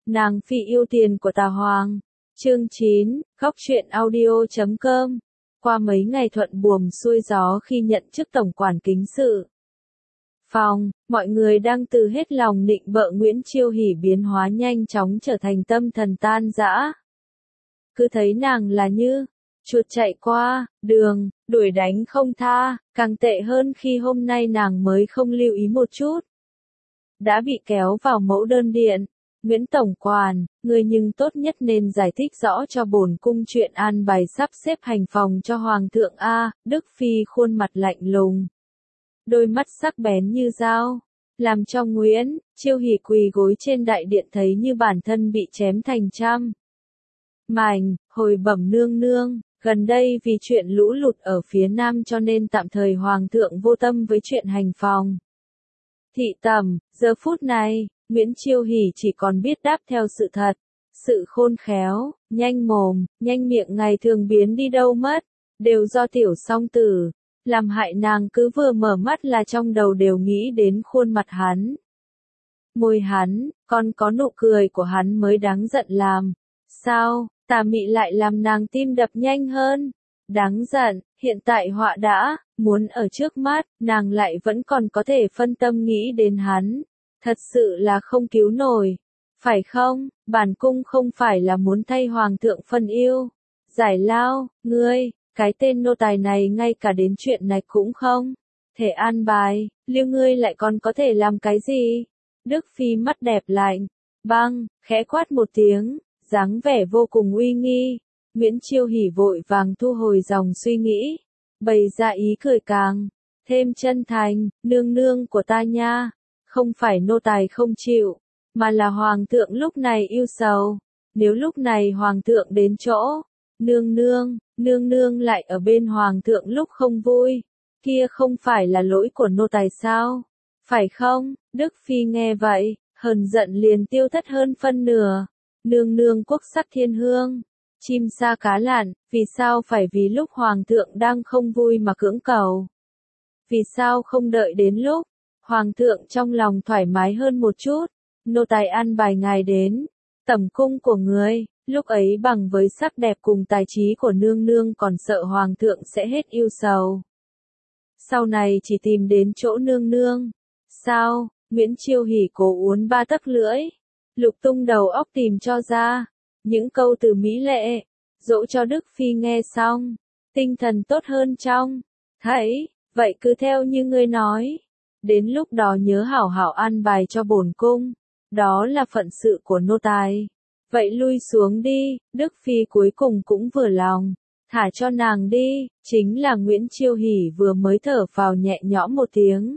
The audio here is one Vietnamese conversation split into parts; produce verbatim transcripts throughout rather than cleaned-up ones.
Nàng phi yêu tiền của Tà Hoàng. Chương chín, góc truyện audio chấm com. Qua mấy ngày thuận buồm xuôi gió khi nhận chức tổng quản kính sự phòng, mọi người đang từ hết lòng nịnh bợ Nguyễn Chiêu Hỷ biến hóa nhanh chóng trở thành tâm thần tan rã. Cứ thấy nàng là như chuột chạy qua đường, đuổi đánh không tha, càng tệ hơn khi hôm nay nàng mới không lưu ý một chút. Đã bị kéo vào mẫu đơn điện. Nguyễn Tổng Quản, người nhưng tốt nhất nên giải thích rõ cho bổn cung chuyện an bài sắp xếp hành phòng cho Hoàng thượng A. Đức Phi khuôn mặt lạnh lùng, đôi mắt sắc bén như dao, làm cho Nguyễn Chiêu Hỷ quỳ gối trên đại điện thấy như bản thân bị chém thành trăm mảnh. Hồi bẩm nương nương, gần đây vì chuyện lũ lụt ở phía Nam cho nên tạm thời Hoàng thượng vô tâm với chuyện hành phòng thị tẩm. Giờ phút này, Nguyễn Chiêu Hỷ chỉ còn biết đáp theo sự thật. Sự khôn khéo, nhanh mồm, nhanh miệng ngày thường biến đi đâu mất, đều do tiểu song tử, làm hại nàng cứ vừa mở mắt là trong đầu đều nghĩ đến khuôn mặt hắn, môi hắn, còn có nụ cười của hắn mới đáng giận làm. Sao, tà mị lại làm nàng tim đập nhanh hơn? Đáng giận, hiện tại họa đã muốn ở trước mắt, nàng lại vẫn còn có thể phân tâm nghĩ đến hắn. Thật sự là không cứu nổi, phải không? Bản cung không phải là muốn thay Hoàng thượng phân yêu, giải lao, ngươi, cái tên nô tài này ngay cả đến chuyện này cũng không thể an bài, liêu ngươi lại còn có thể làm cái gì? Đức Phi mắt đẹp lạnh, băng, khẽ quát một tiếng, dáng vẻ vô cùng uy nghi. Nguyễn Chiêu Hỷ vội vàng thu hồi dòng suy nghĩ, bày ra ý cười càng thêm chân thành, nương nương của ta nha. Không phải nô tài không chịu, mà là Hoàng thượng lúc này yêu sầu. Nếu lúc này Hoàng thượng đến chỗ, nương nương, nương nương lại ở bên Hoàng thượng lúc không vui, kia không phải là lỗi của nô tài sao? Phải không? Đức Phi nghe vậy, hờn giận liền tiêu thất hơn phân nửa. Nương nương quốc sắc thiên hương, chim sa cá lặn, vì sao phải vì lúc Hoàng thượng đang không vui mà cưỡng cầu? Vì sao không đợi đến lúc Hoàng thượng trong lòng thoải mái hơn một chút, nô tài an bài ngài đến tẩm cung của người, lúc ấy bằng với sắc đẹp cùng tài trí của nương nương còn sợ Hoàng thượng sẽ hết yêu sầu. Sau này chỉ tìm đến chỗ nương nương. Sao? Nguyễn Chiêu Hỷ cố uốn ba tấc lưỡi, lục tung đầu óc tìm cho ra những câu từ mỹ lệ, dỗ cho Đức Phi nghe xong, tinh thần tốt hơn trong. Thấy, vậy cứ theo như ngươi nói. Đến lúc đó nhớ hảo hảo an bài cho bổn cung, đó là phận sự của nô tài. Vậy lui xuống đi. Đức Phi cuối cùng cũng vừa lòng, thả cho nàng đi. Chính là Nguyễn Chiêu Hỷ vừa mới thở phào nhẹ nhõm một tiếng.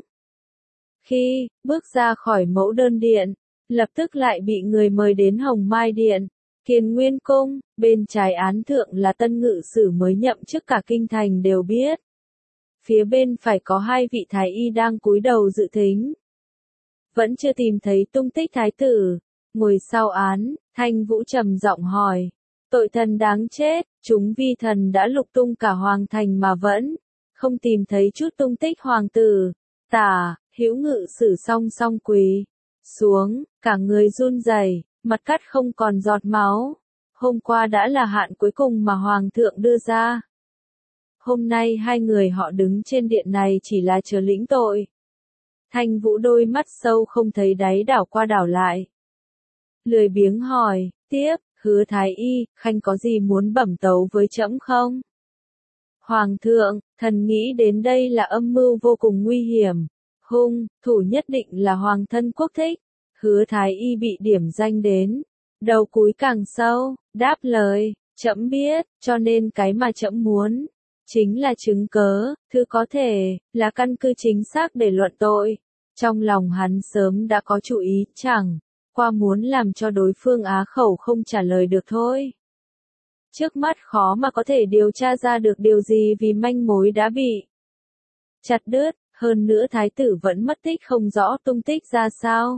Khi bước ra khỏi mẫu đơn điện, lập tức lại bị người mời đến Hồng Mai Điện, Kiền Nguyên Cung. Bên trái án thượng là tân ngự sử mới nhậm chức cả kinh thành đều biết. Phía bên phải có hai vị thái y đang cúi đầu dự thính. Vẫn chưa tìm thấy tung tích thái tử. Ngồi sau án, Thanh Vũ trầm giọng hỏi. Tội thần đáng chết, chúng vi thần đã lục tung cả hoàng thành mà vẫn không tìm thấy chút tung tích hoàng tử. Tả, Hữu ngự sử song song quỳ xuống, cả người run rẩy, mặt cắt không còn giọt máu. Hôm qua đã là hạn cuối cùng mà hoàng thượng đưa ra. Hôm nay hai người họ đứng trên điện này chỉ là chờ lĩnh tội. Thanh Vũ đôi mắt sâu không thấy đáy đảo qua đảo lại. Lười biếng hỏi, tiếp, Hứa thái y, khanh có gì muốn bẩm tấu với trẫm không? Hoàng thượng, thần nghĩ đến đây là âm mưu vô cùng nguy hiểm. Hung thủ nhất định là hoàng thân quốc thích. Hứa thái y bị điểm danh đến, đầu cúi càng sâu, đáp lời, trẫm biết, cho nên cái mà trẫm muốn chính là chứng cớ, thứ có thể là căn cứ chính xác để luận tội. Trong lòng hắn sớm đã có chủ ý, chẳng qua muốn làm cho đối phương á khẩu không trả lời được thôi. Trước mắt khó mà có thể điều tra ra được điều gì vì manh mối đã bị chặt đứt, hơn nữa thái tử vẫn mất tích không rõ tung tích ra sao.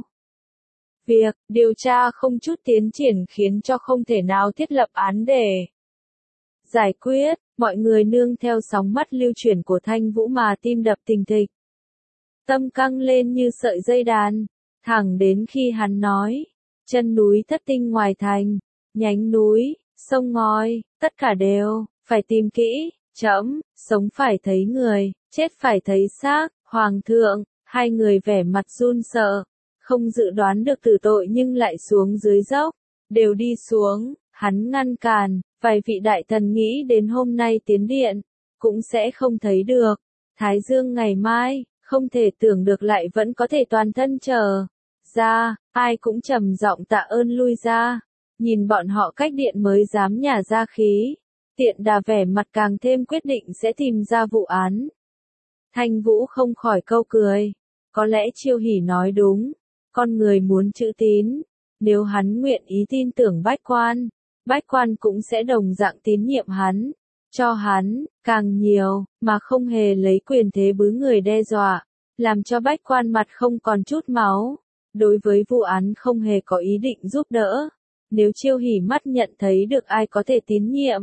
Việc điều tra không chút tiến triển khiến cho không thể nào thiết lập án để giải quyết. Mọi người nương theo sóng mắt lưu chuyển của Thanh Vũ mà tim đập thình thịch. Tâm căng lên như sợi dây đàn, thẳng đến khi hắn nói, chân núi thất tinh ngoài thành, nhánh núi, sông ngòi, tất cả đều, phải tìm kỹ, trẫm, sống phải thấy người, chết phải thấy xác, hoàng thượng, hai người vẻ mặt run sợ, không dự đoán được tử tội nhưng lại xuống dưới dốc, đều đi xuống, hắn ngăn cản, vài vị đại thần nghĩ đến hôm nay tiến điện, cũng sẽ không thấy được, Thái Dương ngày mai, không thể tưởng được lại vẫn có thể toàn thân trở ra, ai cũng trầm giọng tạ ơn lui ra, nhìn bọn họ cách điện mới dám nhả ra khí, Tiện Đà vẻ mặt càng thêm quyết định sẽ tìm ra vụ án. Thanh Vũ không khỏi câu cười, có lẽ Chiêu Hỷ nói đúng, con người muốn chữ tín, nếu hắn nguyện ý tin tưởng Bách Quan, Bách Quan cũng sẽ đồng dạng tín nhiệm hắn, cho hắn, càng nhiều, mà không hề lấy quyền thế bứ người đe dọa, làm cho Bách Quan mặt không còn chút máu, đối với vụ án không hề có ý định giúp đỡ, nếu Chiêu Hỷ mắt nhận thấy được ai có thể tín nhiệm,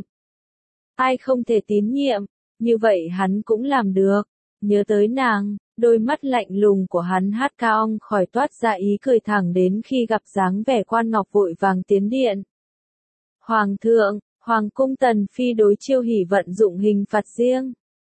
ai không thể tín nhiệm, như vậy hắn cũng làm được, nhớ tới nàng, đôi mắt lạnh lùng của hắn hát ca ong khỏi toát ra ý cười thẳng đến khi gặp dáng vẻ Quan Ngọc vội vàng tiến điện. Hoàng thượng, Hoàng cung Tần Phi đối Chiêu Hỷ vận dụng hình phạt riêng.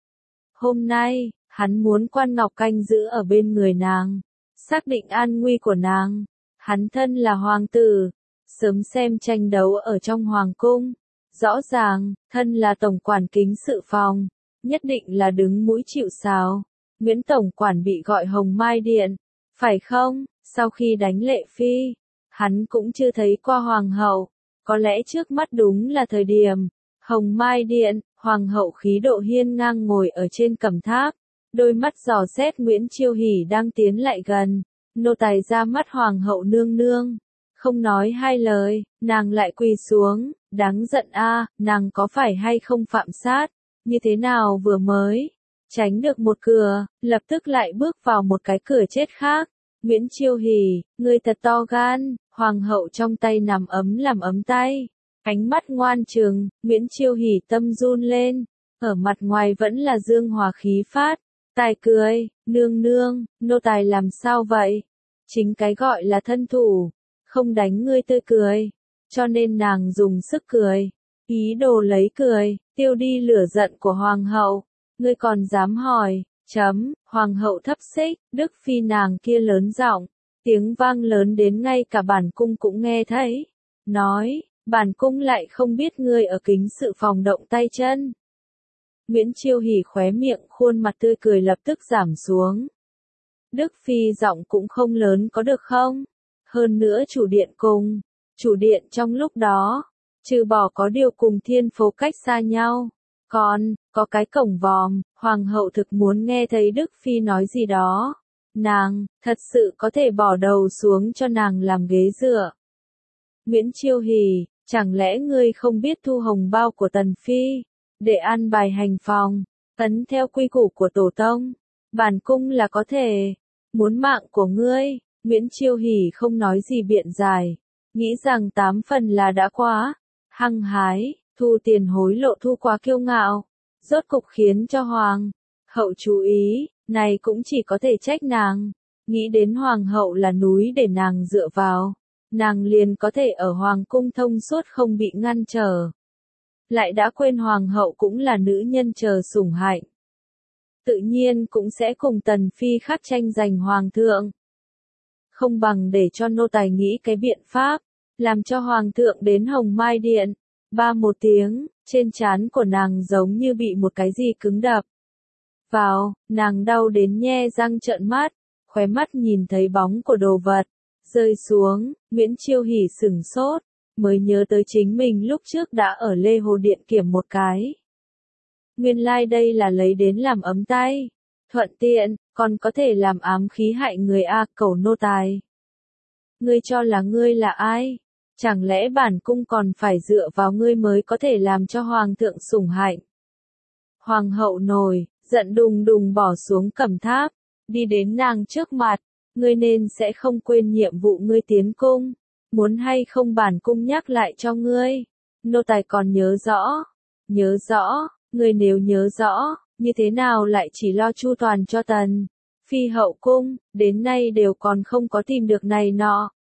Hôm nay, hắn muốn Quan Ngọc canh giữ ở bên người nàng, xác định an nguy của nàng. Hắn thân là hoàng tử, sớm xem tranh đấu ở trong hoàng cung. Rõ ràng, thân là tổng quản kính sự phòng, nhất định là đứng mũi chịu sào. Nguyễn tổng quản bị gọi Hồng Mai Điện, phải không? Sau khi đánh Lệ Phi, hắn cũng chưa thấy qua hoàng hậu, có lẽ trước mắt đúng là thời điểm. Hồng Mai Điện, hoàng hậu khí độ hiên ngang ngồi ở trên cẩm tháp, đôi mắt dò xét Nguyễn Chiêu Hỷ đang tiến lại gần, nô tài ra mắt hoàng hậu nương nương. Không nói hai lời, nàng lại quỳ xuống, đáng giận a, nàng có phải hay không phạm sát, như thế nào vừa mới tránh được một cửa, lập tức lại bước vào một cái cửa chết khác. Nguyễn Chiêu Hỷ, ngươi thật to gan, hoàng hậu trong tay nằm ấm làm ấm tay, ánh mắt ngoan trừng, Nguyễn Chiêu Hỷ tâm run lên, ở mặt ngoài vẫn là dương hòa khí phát, tài cười, nương nương, nô tài làm sao vậy? Chính cái gọi là thân thủ, không đánh ngươi tươi cười, cho nên nàng dùng sức cười, ý đồ lấy cười, tiêu đi lửa giận của hoàng hậu, ngươi còn dám hỏi, chấm, hoàng hậu thấp xích, Đức Phi nàng kia lớn giọng, tiếng vang lớn đến ngay cả bản cung cũng nghe thấy, nói, bản cung lại không biết ngươi ở kính sự phòng động tay chân. Nguyễn Chiêu Hỷ khóe miệng khuôn mặt tươi cười lập tức giảm xuống. Đức Phi giọng cũng không lớn có được không? Hơn nữa chủ điện cùng, chủ điện trong lúc đó, trừ bỏ có điều cùng thiên phố cách xa nhau, còn, có cái cổng vòm, hoàng hậu thực muốn nghe thấy Đức Phi nói gì đó. Nàng, thật sự có thể bỏ đầu xuống cho nàng làm ghế dựa. Nguyễn Chiêu Hỷ, chẳng lẽ ngươi không biết thu hồng bao của Tần Phi, để an bài hành phòng, ấn theo quy củ của tổ tông, bản cung là có thể, muốn mạng của ngươi. Nguyễn Chiêu Hỷ không nói gì biện giải, nghĩ rằng tám phần là đã quá hăng hái, thu tiền hối lộ thu quá kiêu ngạo, rốt cục khiến cho hoàng hậu chú ý, này cũng chỉ có thể trách nàng, nghĩ đến hoàng hậu là núi để nàng dựa vào, nàng liền có thể ở hoàng cung thông suốt không bị ngăn trở. Lại đã quên hoàng hậu cũng là nữ nhân chờ sủng hạnh, tự nhiên cũng sẽ cùng Tần Phi khắc tranh giành hoàng thượng. Không bằng để cho nô tài nghĩ cái biện pháp, làm cho hoàng thượng đến Hồng Mai Điện. Ba một tiếng, trên trán của nàng giống như bị một cái gì cứng đập vào, nàng đau đến nhe răng trợn mắt, khóe mắt nhìn thấy bóng của đồ vật rơi xuống. Nguyễn Chiêu Hỷ sửng sốt, mới nhớ tới chính mình lúc trước đã ở Lê Hồ Điện kiểm một cái. Nguyên lai like đây là lấy đến làm ấm tay, thuận tiện, còn có thể làm ám khí hại người a, cẩu nô tài. Ngươi cho là ngươi là ai? Chẳng lẽ bản cung còn phải dựa vào ngươi mới có thể làm cho hoàng thượng sủng hạnh? Hoàng hậu nổi, giận đùng đùng bỏ xuống cẩm tháp, đi đến nàng trước mặt, ngươi nên sẽ không quên nhiệm vụ ngươi tiến cung, muốn hay không bản cung nhắc lại cho ngươi. Nô tài còn nhớ rõ, nhớ rõ, ngươi nếu nhớ rõ, như thế nào lại chỉ lo chu toàn cho Tần Phi hậu cung, đến nay đều còn không có tìm được này nọ.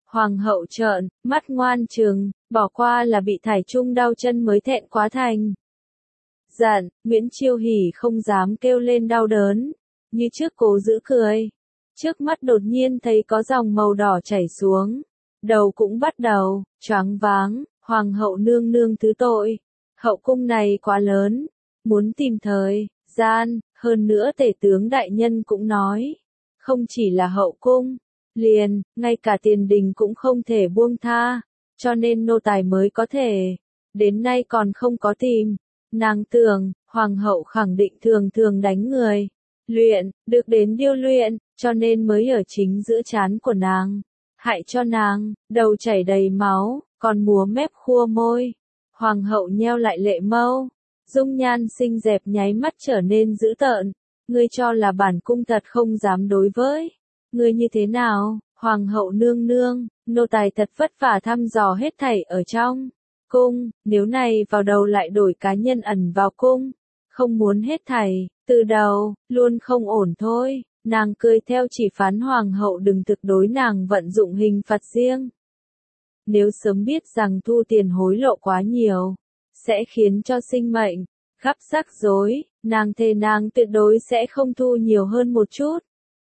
Hoàng hậu trợn mắt ngoan trừng, bỏ qua là bị thải chung đau chân mới thẹn quá thành. Giận, Nguyễn Chiêu Hỉ không dám kêu lên đau đớn, như trước cố giữ cười. Trước mắt đột nhiên thấy có dòng màu đỏ chảy xuống, đầu cũng bắt đầu choáng váng. Hoàng hậu nương nương thứ tội, hậu cung này quá lớn, muốn tìm thời gian, hơn nữa tể tướng đại nhân cũng nói, không chỉ là hậu cung, liền, ngay cả tiền đình cũng không thể buông tha, cho nên nô tài mới có thể, đến nay còn không có tìm. Nàng tưởng, hoàng hậu khẳng định thường thường đánh người, luyện, được đến điêu luyện, cho nên mới ở chính giữa trán của nàng, hại cho nàng, đầu chảy đầy máu, còn múa mép khua môi. Hoàng hậu nheo lại lệ mâu, dung nhan xinh đẹp nháy mắt trở nên dữ tợn, ngươi cho là bản cung thật không dám đối với ngươi như thế nào? Hoàng hậu nương nương, nô tài thật vất vả thăm dò hết thảy ở trong cung, nếu này vào đầu lại đổi cá nhân ẩn vào cung, không muốn hết thảy, từ đầu, luôn không ổn thôi. Nàng cười theo chỉ phán hoàng hậu đừng thực đối nàng vận dụng hình phạt riêng. Nếu sớm biết rằng thu tiền hối lộ quá nhiều, sẽ khiến cho sinh mệnh gặp rắc rối, nàng thề nàng tuyệt đối sẽ không thu nhiều hơn một chút.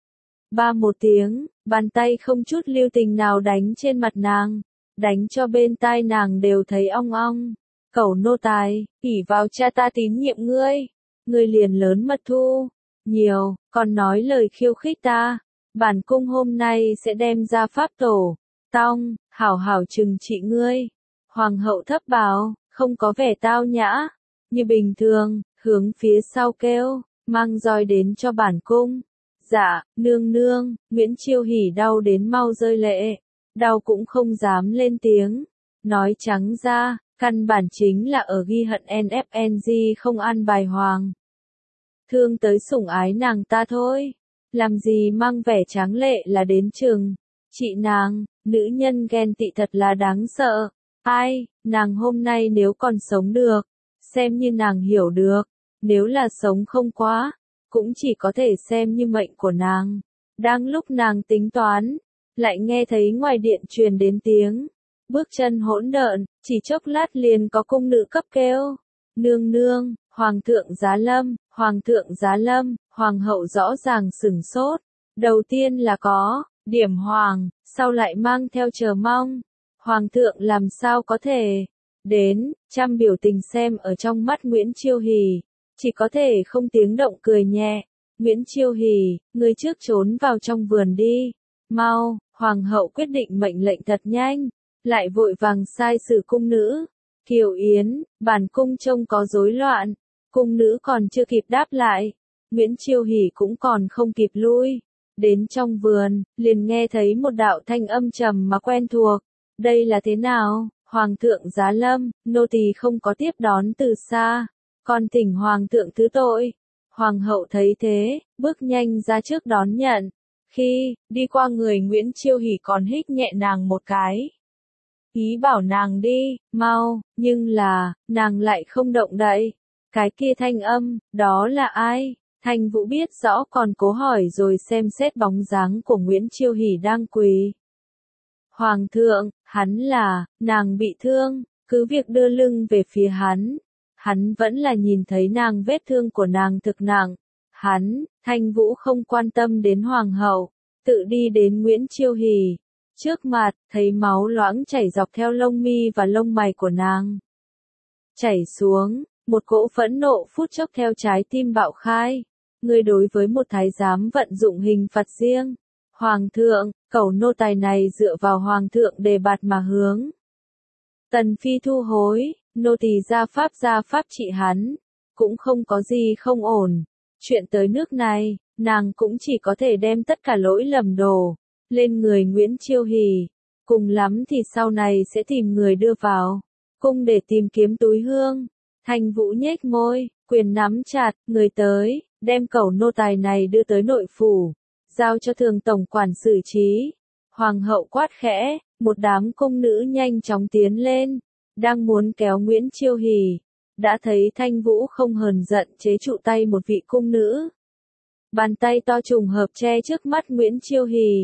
Ba một tiếng, bàn tay không chút lưu tình nào đánh trên mặt nàng, đánh cho bên tai nàng đều thấy ong ong. Cẩu nô tài, ỷ vào cha ta tín nhiệm ngươi, ngươi liền lớn mật thu nhiều, còn nói lời khiêu khích ta. Bản cung hôm nay sẽ đem ra pháp tổ, tong, hảo hảo trừng trị ngươi. Hoàng hậu thấp bào, không có vẻ tao nhã, như bình thường, hướng phía sau kêu, mang roi đến cho bản cung. Dạ, nương nương, Nguyễn Chiêu Hỉ đau đến mau rơi lệ, đau cũng không dám lên tiếng. Nói trắng ra, căn bản chính là ở ghi hận en ép en giê không ăn bài hoàng. Thương tới sủng ái nàng ta thôi, làm gì mang vẻ tráng lệ là đến chừng. Chị nàng, nữ nhân ghen tị thật là đáng sợ. Ai, nàng hôm nay nếu còn sống được, xem như nàng hiểu được, nếu là sống không quá, cũng chỉ có thể xem như mệnh của nàng. Đang lúc nàng tính toán, lại nghe thấy ngoài điện truyền đến tiếng bước chân hỗn độn, chỉ chốc lát liền có cung nữ cấp kêu. Nương nương, hoàng thượng giá lâm, hoàng thượng giá lâm. Hoàng hậu rõ ràng sửng sốt, đầu tiên là có điểm hoàng, sau lại mang theo chờ mong. Hoàng thượng làm sao có thể đến, trăm biểu tình xem ở trong mắt Nguyễn Chiêu Hỉ, chỉ có thể không tiếng động cười nhẹ. Nguyễn Chiêu Hỉ, ngươi trước trốn vào trong vườn đi, mau. Hoàng hậu quyết định mệnh lệnh thật nhanh, lại vội vàng sai sử cung nữ. Kiều Yến, bản cung trông có rối loạn. Cung nữ còn chưa kịp đáp lại, Nguyễn Chiêu Hỉ cũng còn không kịp lui. Đến trong vườn, liền nghe thấy một đạo thanh âm trầm mà quen thuộc. Đây là thế nào? Hoàng thượng giá lâm, nô tỳ không có tiếp đón từ xa, còn thỉnh hoàng thượng thứ tội. Hoàng hậu thấy thế, bước nhanh ra trước đón nhận. Khi đi qua người Nguyễn Chiêu Hỉ còn hít nhẹ nàng một cái, ý bảo nàng đi mau, nhưng là nàng lại không động đậy. Cái kia thanh âm, đó là ai? Thanh Vũ biết rõ còn cố hỏi rồi xem xét bóng dáng của Nguyễn Chiêu Hỉ đang quỳ. Hoàng thượng, hắn là, nàng bị thương, cứ việc đưa lưng về phía hắn. Hắn vẫn là nhìn thấy nàng vết thương của nàng thực nặng. Hắn, Thanh Vũ không quan tâm đến hoàng hậu, tự đi đến Nguyễn Chiêu Hỉ trước mặt, thấy máu loãng chảy dọc theo lông mi và lông mày của nàng. Chảy xuống, một cỗ phẫn nộ phút chốc theo trái tim bạo khai. Ngươi đối với một thái giám vận dụng hình phạt riêng. Hoàng thượng, cẩu nô tài này dựa vào hoàng thượng đề bạt mà hướng. Tần phi thu hối, nô tỳ ra pháp ra pháp trị hắn, cũng không có gì không ổn. Chuyện tới nước này, nàng cũng chỉ có thể đem tất cả lỗi lầm đổ lên người Nguyễn Chiêu Hỉ, cùng lắm thì sau này sẽ tìm người đưa vào cung để tìm kiếm túi hương. Thanh Vũ nhếch môi, quyền nắm chặt, người tới, đem cẩu nô tài này đưa tới nội phủ, giao cho thường tổng quản xử trí. Hoàng hậu quát khẽ, một đám cung nữ nhanh chóng tiến lên, đang muốn kéo Nguyễn Chiêu Hỉ, đã thấy Thanh Vũ không hờn giận chế trụ tay một vị cung nữ. Bàn tay to trùng hợp che trước mắt Nguyễn Chiêu Hỉ,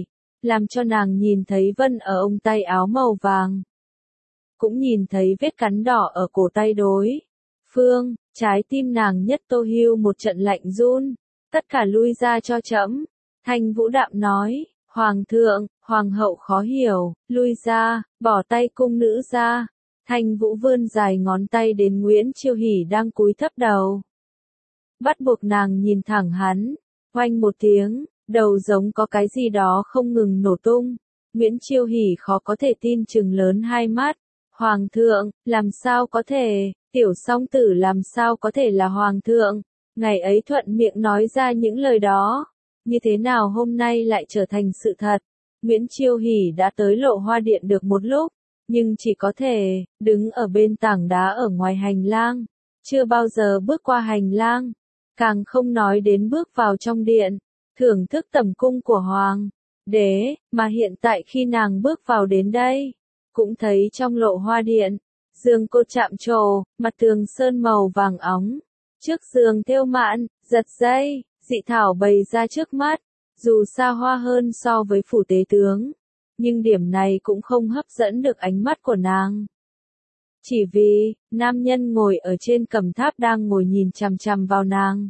làm cho nàng nhìn thấy vân ở ống tay áo màu vàng. Cũng nhìn thấy vết cắn đỏ ở cổ tay đối phương, trái tim nàng nhất tô hưu một trận lạnh run, tất cả lui ra cho trẫm. Thanh Vũ đạm nói, Hoàng thượng, Hoàng hậu khó hiểu, lui ra, bỏ tay cung nữ ra. Thanh Vũ vươn dài ngón tay đến Nguyễn Chiêu Hỷ đang cúi thấp đầu. Bắt buộc nàng nhìn thẳng hắn, oanh một tiếng, đầu giống có cái gì đó không ngừng nổ tung. Nguyễn Chiêu Hỷ khó có thể tin chừng lớn hai mắt. Hoàng thượng, làm sao có thể, tiểu song tử làm sao có thể là hoàng thượng, ngày ấy thuận miệng nói ra những lời đó, như thế nào hôm nay lại trở thành sự thật. Nguyễn Chiêu Hỷ đã tới Lộ Hoa Điện được một lúc, nhưng chỉ có thể đứng ở bên tảng đá ở ngoài hành lang, chưa bao giờ bước qua hành lang, càng không nói đến bước vào trong điện, thưởng thức tẩm cung của hoàng đế, mà hiện tại khi nàng bước vào đến đây, cũng thấy trong Lộ Hoa Điện, giường cột chạm trổ, mặt tường sơn màu vàng óng, trước giường thêu mạn, giật dây, dị thảo bày ra trước mắt, dù xa hoa hơn so với phủ tế tướng, nhưng điểm này cũng không hấp dẫn được ánh mắt của nàng. Chỉ vì, nam nhân ngồi ở trên cẩm tháp đang ngồi nhìn chằm chằm vào nàng.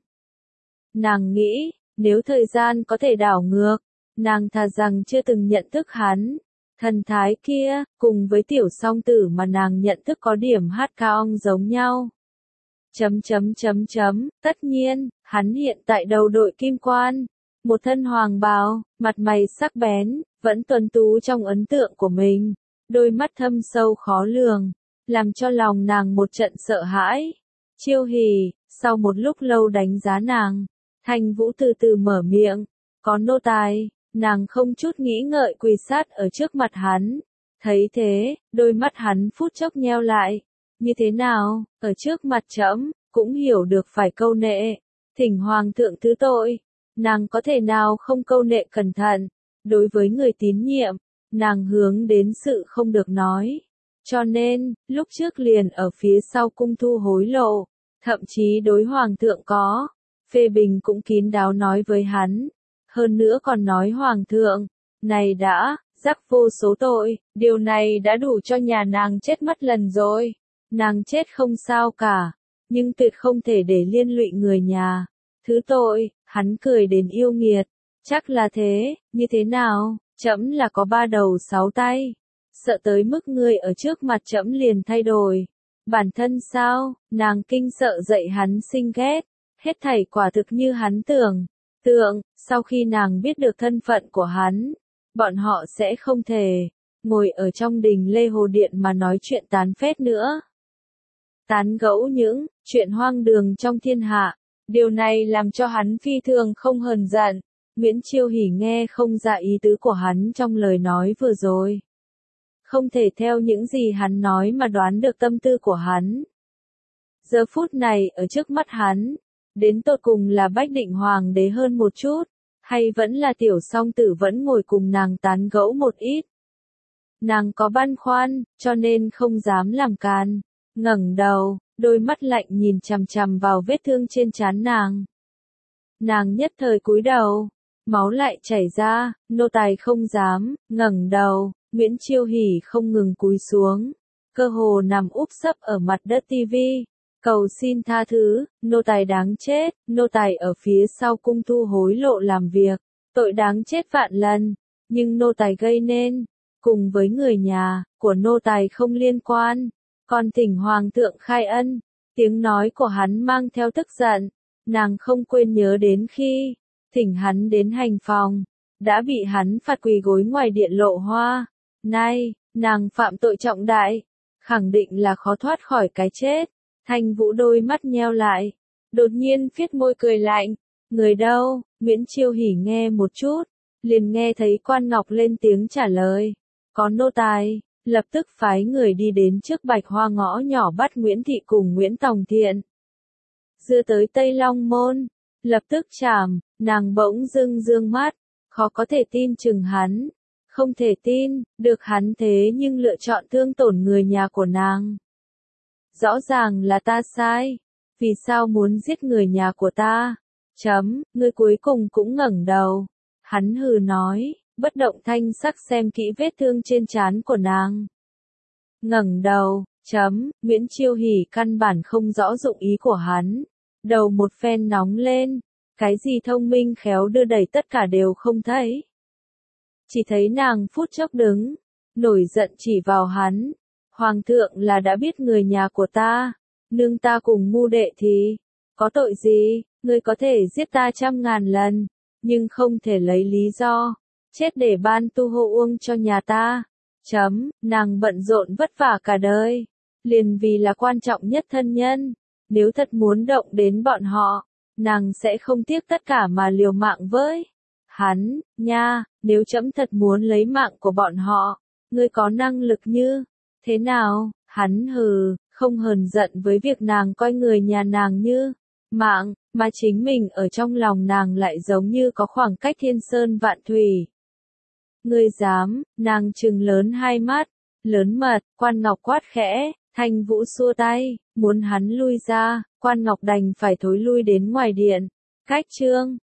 Nàng nghĩ, nếu thời gian có thể đảo ngược, nàng thà rằng chưa từng nhận thức hắn. Thần thái kia, cùng với tiểu song tử mà nàng nhận thức có điểm hát ca ong giống nhau. Chấm chấm chấm chấm, tất nhiên, hắn hiện tại đầu đội kim quan, một thân hoàng bào, mặt mày sắc bén, vẫn tuấn tú trong ấn tượng của mình, đôi mắt thâm sâu khó lường, làm cho lòng nàng một trận sợ hãi. Chiêu Hỷ, sau một lúc lâu đánh giá nàng, Thanh Vũ từ từ mở miệng, có nô tài. Nàng không chút nghĩ ngợi quỳ sát ở trước mặt hắn. Thấy thế, đôi mắt hắn phút chốc nheo lại. Như thế nào, ở trước mặt trẫm cũng hiểu được phải câu nệ. Thỉnh Hoàng thượng thứ tội. Nàng có thể nào không câu nệ cẩn thận. Đối với người tín nhiệm, nàng hướng đến sự không được nói. Cho nên, lúc trước liền ở phía sau cung thu hối lộ. Thậm chí đối Hoàng thượng có. Phê bình cũng kín đáo nói với hắn. Hơn nữa còn nói Hoàng thượng, này đã, rắc vô số tội, điều này đã đủ cho nhà nàng chết mất lần rồi. Nàng chết không sao cả, nhưng tuyệt không thể để liên lụy người nhà. Thứ tội, hắn cười đến yêu nghiệt, chắc là thế, như thế nào, trẫm là có ba đầu sáu tay. Sợ tới mức ngươi ở trước mặt trẫm liền thay đổi. Bản thân sao, nàng kinh sợ dậy hắn sinh ghét, hết thảy quả thực như hắn tưởng. Tượng, sau khi nàng biết được thân phận của hắn, bọn họ sẽ không thể ngồi ở trong đình Lê Hồ Điện mà nói chuyện tán phét nữa. Tán gẫu những chuyện hoang đường trong thiên hạ, điều này làm cho hắn phi thường không hờn giận. Nguyễn Chiêu Hỷ nghe không ra ý tứ của hắn trong lời nói vừa rồi. Không thể theo những gì hắn nói mà đoán được tâm tư của hắn. Giờ phút này ở trước mắt hắn, đến tột cùng là Bách Định Hoàng đế hơn một chút, hay vẫn là tiểu song tử vẫn ngồi cùng nàng tán gẫu một ít. Nàng có băn khoăn, cho nên không dám làm càn, ngẩng đầu, đôi mắt lạnh nhìn chằm chằm vào vết thương trên trán nàng. Nàng nhất thời cúi đầu, máu lại chảy ra, nô tài không dám, ngẩng đầu, Nguyễn Chiêu Hỷ không ngừng cúi xuống, cơ hồ nằm úp sấp ở mặt đất tivi. Cầu xin tha thứ, nô tài đáng chết, nô tài ở phía sau cung thu hối lộ làm việc, tội đáng chết vạn lần, nhưng nô tài gây nên, cùng với người nhà, của nô tài không liên quan, còn thỉnh Hoàng thượng khai ân, tiếng nói của hắn mang theo tức giận, nàng không quên nhớ đến khi, thỉnh hắn đến hành phòng, đã bị hắn phạt quỳ gối ngoài điện Lộ Hoa, nay, nàng phạm tội trọng đại, khẳng định là khó thoát khỏi cái chết. Thanh Vũ đôi mắt nheo lại, đột nhiên phiết môi cười lạnh, người đâu, Nguyễn Chiêu Hỷ nghe một chút, liền nghe thấy Quan Ngọc lên tiếng trả lời, có nô tài, lập tức phái người đi đến trước Bạch Hoa ngõ nhỏ bắt Nguyễn Thị cùng Nguyễn Tòng Thiện. Dưa tới Tây Long Môn, lập tức chảm, nàng bỗng dưng dương mắt, khó có thể tin chừng hắn, không thể tin, được hắn thế nhưng lựa chọn thương tổn người nhà của nàng. Rõ ràng là ta sai, vì sao muốn giết người nhà của ta? Chấm, ngươi cuối cùng cũng ngẩng đầu. Hắn hừ nói, bất động thanh sắc xem kỹ vết thương trên trán của nàng. Ngẩng đầu, chấm, Nguyễn Chiêu Hỷ căn bản không rõ dụng ý của hắn. Đầu một phen nóng lên, cái gì thông minh khéo đưa đẩy tất cả đều không thấy. Chỉ thấy nàng phút chốc đứng, nổi giận chỉ vào hắn. Hoàng thượng là đã biết người nhà của ta, nương ta cùng mưu đệ thì, có tội gì, ngươi có thể giết ta trăm ngàn lần, nhưng không thể lấy lý do, chết để ban tu hộ uông cho nhà ta. Chấm, nàng bận rộn vất vả cả đời, liền vì là quan trọng nhất thân nhân, nếu thật muốn động đến bọn họ, nàng sẽ không tiếc tất cả mà liều mạng với hắn, nha, nếu chấm thật muốn lấy mạng của bọn họ, ngươi có năng lực như thế nào? Hắn hừ, không hờn giận với việc nàng coi người nhà nàng như mạng, mà chính mình ở trong lòng nàng lại giống như có khoảng cách thiên sơn vạn thủy. Ngươi dám, nàng trừng lớn hai mắt, lớn mật, Quan Ngọc quát khẽ, Thanh Vũ xua tay, muốn hắn lui ra, Quan Ngọc đành phải thối lui đến ngoài điện. Cách chương